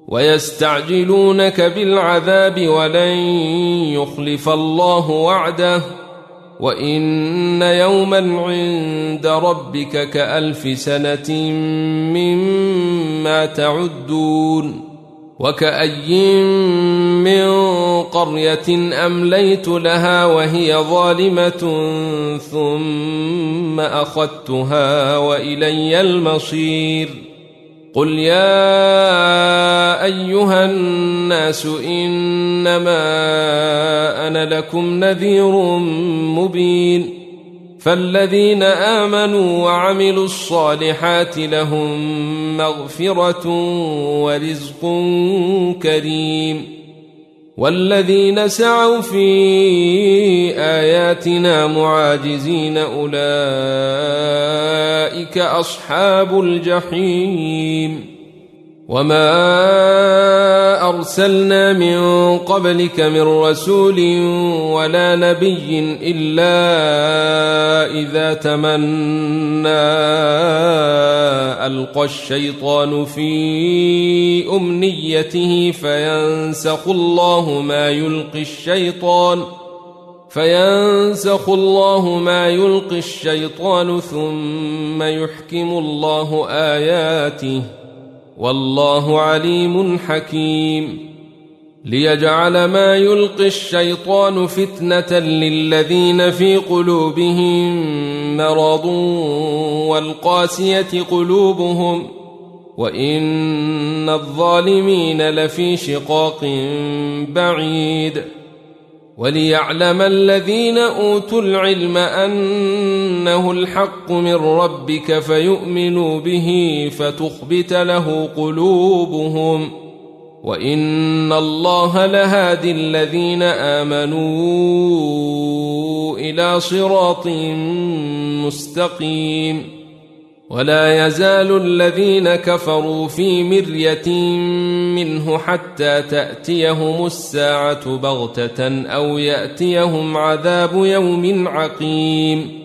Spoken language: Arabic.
ويستعجلونك بالعذاب ولن يخلف الله وعده وإن يوما عند ربك كألف سنة مما تعدون وكأي من قرية أمليت لها وهي ظالمة ثم أخذتها وإلي المصير قل يا أيها الناس إنما أنا لكم نذير مبين فالذين آمنوا وعملوا الصالحات لهم مغفرة ورزق كريم والذين سعوا في آياتنا معاجزين أولئك أصحاب الجحيم وما أرسلنا من قبلك من رسول ولا نبي إلا إذا تمنى ألقى الشيطان في أمنيته فينسخ الله ما يلقي الشيطان ثم يحكم الله آياته والله عليم حكيم ليجعل ما يلقي الشيطان فتنة للذين في قلوبهم مرض والقاسية قلوبهم وإن الظالمين لفي شقاق بعيد وليعلم الذين أوتوا العلم أنه الحق من ربك فيؤمنوا به فتخبت له قلوبهم وإن الله لهادي الذين آمنوا إلى صراط مستقيم ولا يزال الذين كفروا في مرية منه حتى تأتيهم الساعة بغتة أو يأتيهم عذاب يوم عقيم